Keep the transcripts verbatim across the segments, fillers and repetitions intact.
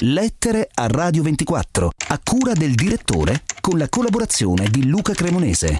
Lettere a Radio ventiquattro, a cura del direttore, con la collaborazione di Luca Cremonese.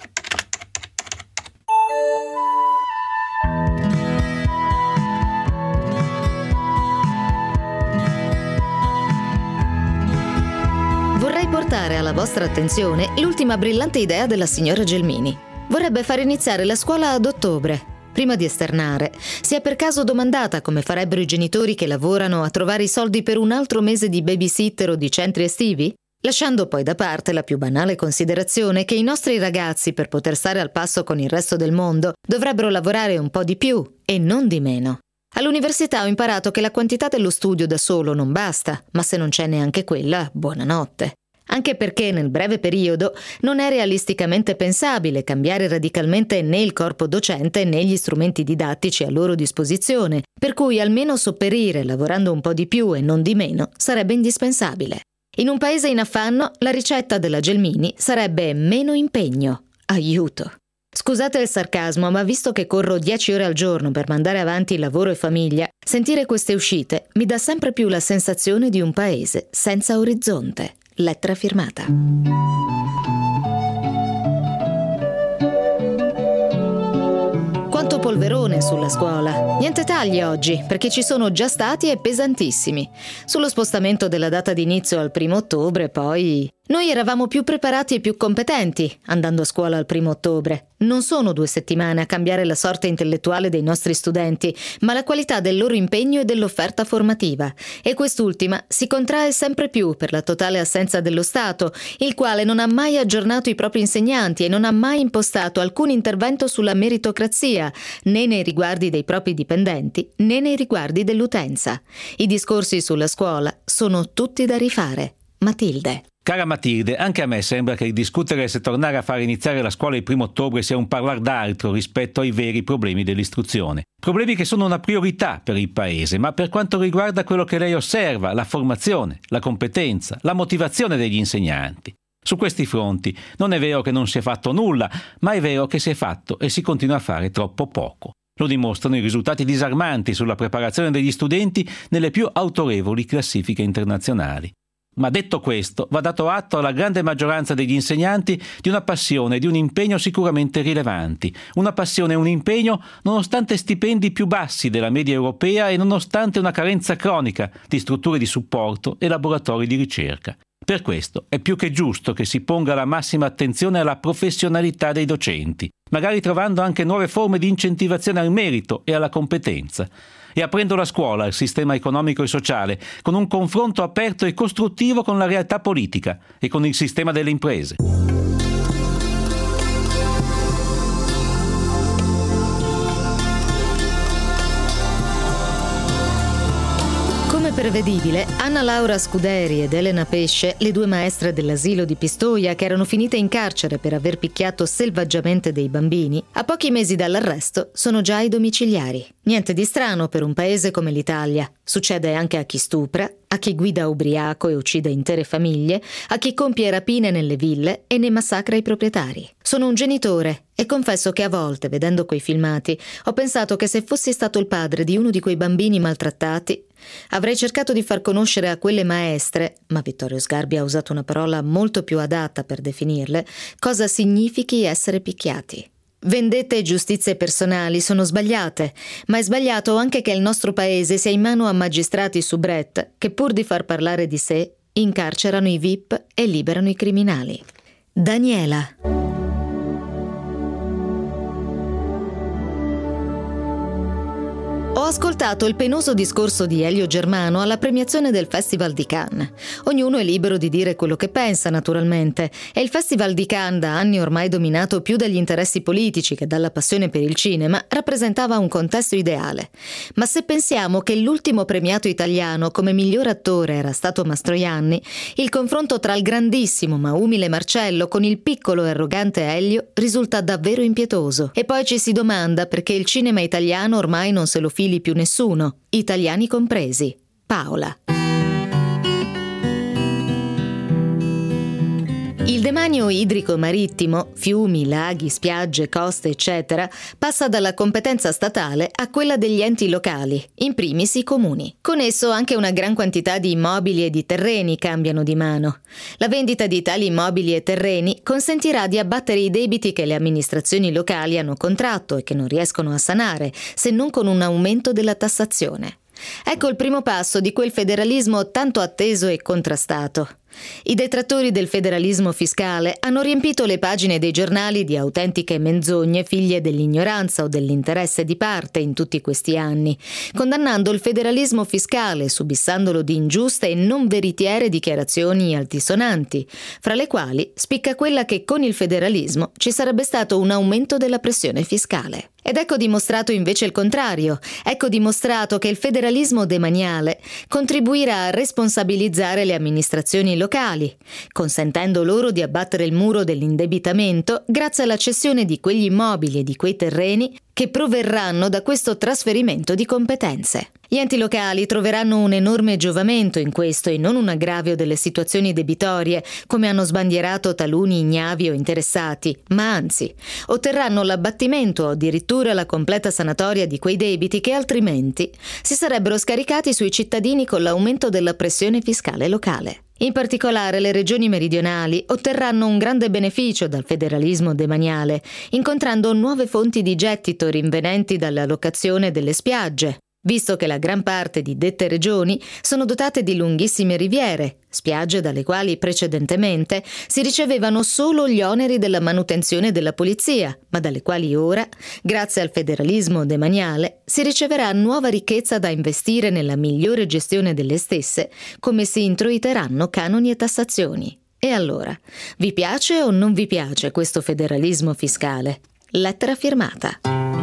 Vorrei portare alla vostra attenzione l'ultima brillante idea della signora Gelmini. Vorrebbe far iniziare la scuola ad ottobre. Prima di esternare, si è per caso domandata come farebbero i genitori che lavorano a trovare i soldi per un altro mese di babysitter o di centri estivi? Lasciando poi da parte la più banale considerazione che i nostri ragazzi, per poter stare al passo con il resto del mondo, dovrebbero lavorare un po' di più e non di meno. All'università ho imparato che la quantità dello studio da solo non basta, ma se non c'è neanche quella, buonanotte. Anche perché nel breve periodo non è realisticamente pensabile cambiare radicalmente né il corpo docente né gli strumenti didattici a loro disposizione, per cui almeno sopperire lavorando un po' di più e non di meno sarebbe indispensabile. In un paese in affanno, la ricetta della Gelmini sarebbe meno impegno. Aiuto! Scusate il sarcasmo, ma visto che corro dieci ore al giorno per mandare avanti lavoro e famiglia, sentire queste uscite mi dà sempre più la sensazione di un paese senza orizzonte. Lettera firmata. Quanto polverone sulla scuola. Niente tagli oggi, perché ci sono già stati e pesantissimi. Sullo spostamento della data di inizio al primo ottobre, poi... Noi eravamo più preparati e più competenti andando a scuola al primo ottobre. Non sono due settimane a cambiare la sorte intellettuale dei nostri studenti, ma la qualità del loro impegno e dell'offerta formativa. E quest'ultima si contrae sempre più per la totale assenza dello Stato, il quale non ha mai aggiornato i propri insegnanti e non ha mai impostato alcun intervento sulla meritocrazia, né nei riguardi dei propri dipendenti, né nei riguardi dell'utenza. I discorsi sulla scuola sono tutti da rifare. Matilde. Cara Matilde, anche a me sembra che il discutere se tornare a fare iniziare la scuola il primo ottobre sia un parlar d'altro rispetto ai veri problemi dell'istruzione. Problemi che sono una priorità per il Paese, ma per quanto riguarda quello che lei osserva, la formazione, la competenza, la motivazione degli insegnanti. Su questi fronti non è vero che non si è fatto nulla, ma è vero che si è fatto e si continua a fare troppo poco. Lo dimostrano i risultati disarmanti sulla preparazione degli studenti nelle più autorevoli classifiche internazionali. Ma detto questo, va dato atto alla grande maggioranza degli insegnanti di una passione e di un impegno sicuramente rilevanti. Una passione e un impegno nonostante stipendi più bassi della media europea e nonostante una carenza cronica di strutture di supporto e laboratori di ricerca. Per questo è più che giusto che si ponga la massima attenzione alla professionalità dei docenti, magari trovando anche nuove forme di incentivazione al merito e alla competenza, e aprendo la scuola al sistema economico e sociale con un confronto aperto e costruttivo con la realtà politica e con il sistema delle imprese. Come prevedibile, Anna Laura Scuderi ed Elena Pesce, le due maestre dell'asilo di Pistoia che erano finite in carcere per aver picchiato selvaggiamente dei bambini, a pochi mesi dall'arresto sono già ai domiciliari. Niente di strano per un paese come l'Italia. Succede anche a chi stupra, a chi guida ubriaco e uccide intere famiglie, a chi compie rapine nelle ville e ne massacra i proprietari. Sono un genitore e confesso che a volte, vedendo quei filmati, ho pensato che se fossi stato il padre di uno di quei bambini maltrattati, avrei cercato di far conoscere a quelle maestre, ma Vittorio Sgarbi ha usato una parola molto più adatta per definirle, cosa significhi essere picchiati. Vendette e giustizie personali sono sbagliate, ma è sbagliato anche che il nostro paese sia in mano a magistrati soubrette che pur di far parlare di sé incarcerano i V I P e liberano i criminali. Daniela. Ho ascoltato il penoso discorso di Elio Germano alla premiazione del Festival di Cannes. Ognuno è libero di dire quello che pensa, naturalmente, e il Festival di Cannes, da anni ormai dominato più dagli interessi politici che dalla passione per il cinema, rappresentava un contesto ideale. Ma se pensiamo che l'ultimo premiato italiano come miglior attore era stato Mastroianni, il confronto tra il grandissimo ma umile Marcello con il piccolo e arrogante Elio risulta davvero impietoso. E poi ci si domanda perché il cinema italiano ormai non se lo fili più nessuno, italiani compresi. Paola. Il De demanio idrico marittimo, fiumi, laghi, spiagge, coste, eccetera, passa dalla competenza statale a quella degli enti locali, in primis i comuni. Con esso anche una gran quantità di immobili e di terreni cambiano di mano. La vendita di tali immobili e terreni consentirà di abbattere i debiti che le amministrazioni locali hanno contratto e che non riescono a sanare, se non con un aumento della tassazione. Ecco il primo passo di quel federalismo tanto atteso e contrastato. I detrattori del federalismo fiscale hanno riempito le pagine dei giornali di autentiche menzogne figlie dell'ignoranza o dell'interesse di parte in tutti questi anni, condannando il federalismo fiscale, subissandolo di ingiuste e non veritiere dichiarazioni altisonanti, fra le quali spicca quella che con il federalismo ci sarebbe stato un aumento della pressione fiscale. Ed ecco dimostrato invece il contrario, ecco dimostrato che il federalismo demaniale contribuirà a responsabilizzare le amministrazioni locali, consentendo loro di abbattere il muro dell'indebitamento grazie alla cessione di quegli immobili e di quei terreni che proverranno da questo trasferimento di competenze. Gli enti locali troveranno un enorme giovamento in questo e non un aggravio delle situazioni debitorie, come hanno sbandierato taluni ignavi o interessati, ma anzi, otterranno l'abbattimento o addirittura la completa sanatoria di quei debiti che altrimenti si sarebbero scaricati sui cittadini con l'aumento della pressione fiscale locale. In particolare le regioni meridionali otterranno un grande beneficio dal federalismo demaniale, incontrando nuove fonti di gettito rinvenenti dalla locazione delle spiagge, visto che la gran parte di dette regioni sono dotate di lunghissime riviere, spiagge dalle quali precedentemente si ricevevano solo gli oneri della manutenzione della polizia, ma dalle quali ora, grazie al federalismo demaniale, si riceverà nuova ricchezza da investire nella migliore gestione delle stesse, come si introiteranno canoni e tassazioni. E allora, vi piace o non vi piace questo federalismo fiscale? Lettera firmata.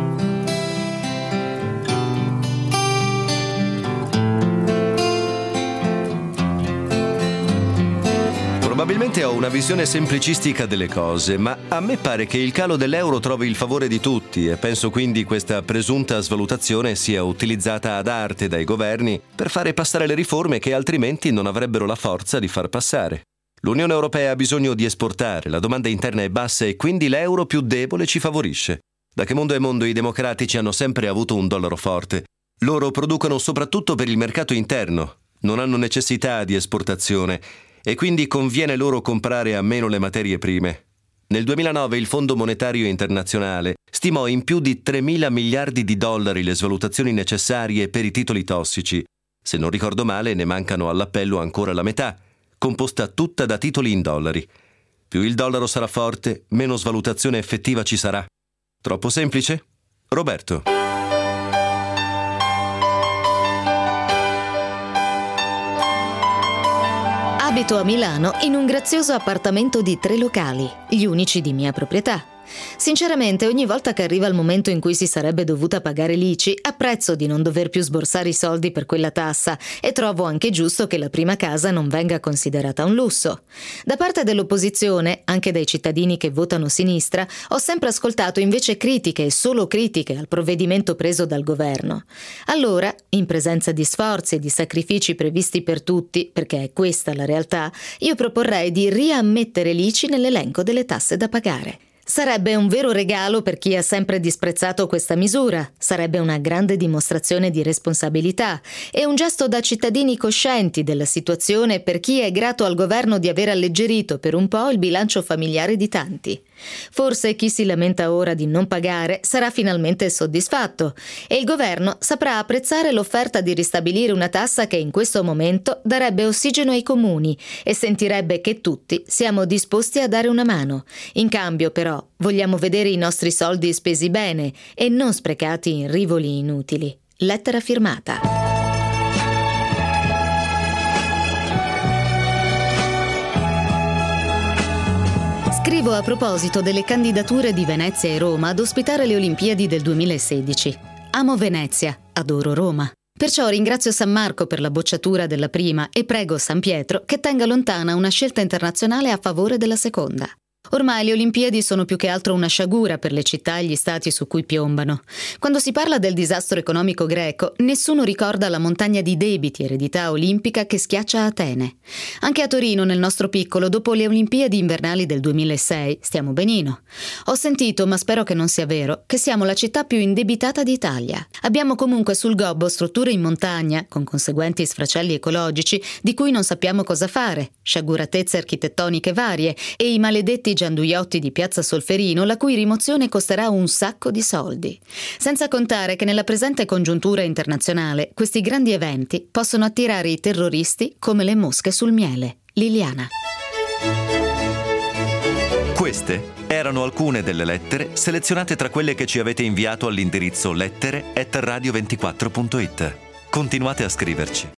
Probabilmente ho una visione semplicistica delle cose, ma a me pare che il calo dell'euro trovi il favore di tutti e penso quindi questa presunta svalutazione sia utilizzata ad arte dai governi per fare passare le riforme che altrimenti non avrebbero la forza di far passare. L'Unione Europea ha bisogno di esportare, la domanda interna è bassa e quindi l'euro più debole ci favorisce. Da che mondo è mondo i democratici hanno sempre avuto un dollaro forte. Loro producono soprattutto per il mercato interno, non hanno necessità di esportazione e quindi conviene loro comprare a meno le materie prime. Nel duemilanove il Fondo Monetario Internazionale stimò in più di tremila miliardi di dollari le svalutazioni necessarie per i titoli tossici. Se non ricordo male ne mancano all'appello ancora la metà, composta tutta da titoli in dollari. Più il dollaro sarà forte, meno svalutazione effettiva ci sarà. Troppo semplice? Roberto. Abito a Milano in un grazioso appartamento di tre locali, gli unici di mia proprietà. Sinceramente, ogni volta che arriva il momento in cui si sarebbe dovuta pagare l'I C I, apprezzo di non dover più sborsare i soldi per quella tassa e trovo anche giusto che la prima casa non venga considerata un lusso. Da parte dell'opposizione, anche dai cittadini che votano sinistra, ho sempre ascoltato invece critiche e solo critiche al provvedimento preso dal governo. Allora, in presenza di sforzi e di sacrifici previsti per tutti, perché è questa la realtà, io proporrei di riammettere l'I C I nell'elenco delle tasse da pagare. Sarebbe un vero regalo per chi ha sempre disprezzato questa misura, sarebbe una grande dimostrazione di responsabilità e un gesto da cittadini coscienti della situazione per chi è grato al governo di aver alleggerito per un po' il bilancio familiare di tanti. Forse chi si lamenta ora di non pagare sarà finalmente soddisfatto e il governo saprà apprezzare l'offerta di ristabilire una tassa che in questo momento darebbe ossigeno ai comuni e sentirebbe che tutti siamo disposti a dare una mano. In cambio, però, vogliamo vedere i nostri soldi spesi bene e non sprecati in rivoli inutili. Lettera firmata. Scrivo a proposito delle candidature di Venezia e Roma ad ospitare le Olimpiadi del duemilasedici. Amo Venezia, adoro Roma. Perciò ringrazio San Marco per la bocciatura della prima e prego San Pietro che tenga lontana una scelta internazionale a favore della seconda. Ormai le Olimpiadi sono più che altro una sciagura per le città e gli stati su cui piombano. Quando si parla del disastro economico greco, nessuno ricorda la montagna di debiti eredità olimpica che schiaccia Atene. Anche a Torino, nel nostro piccolo, dopo le Olimpiadi invernali del duemilasei, stiamo benino. Ho sentito, ma spero che non sia vero, che siamo la città più indebitata d'Italia. Abbiamo comunque sul gobbo strutture in montagna, con conseguenti sfracelli ecologici, di cui non sappiamo cosa fare, sciaguratezze architettoniche varie e i maledetti gianduiotti di Piazza Solferino, la cui rimozione costerà un sacco di soldi. Senza contare che nella presente congiuntura internazionale questi grandi eventi possono attirare i terroristi come le mosche sul miele. Liliana. Queste erano alcune delle lettere selezionate tra quelle che ci avete inviato all'indirizzo lettere chiocciola radio ventiquattro punto it. Continuate a scriverci.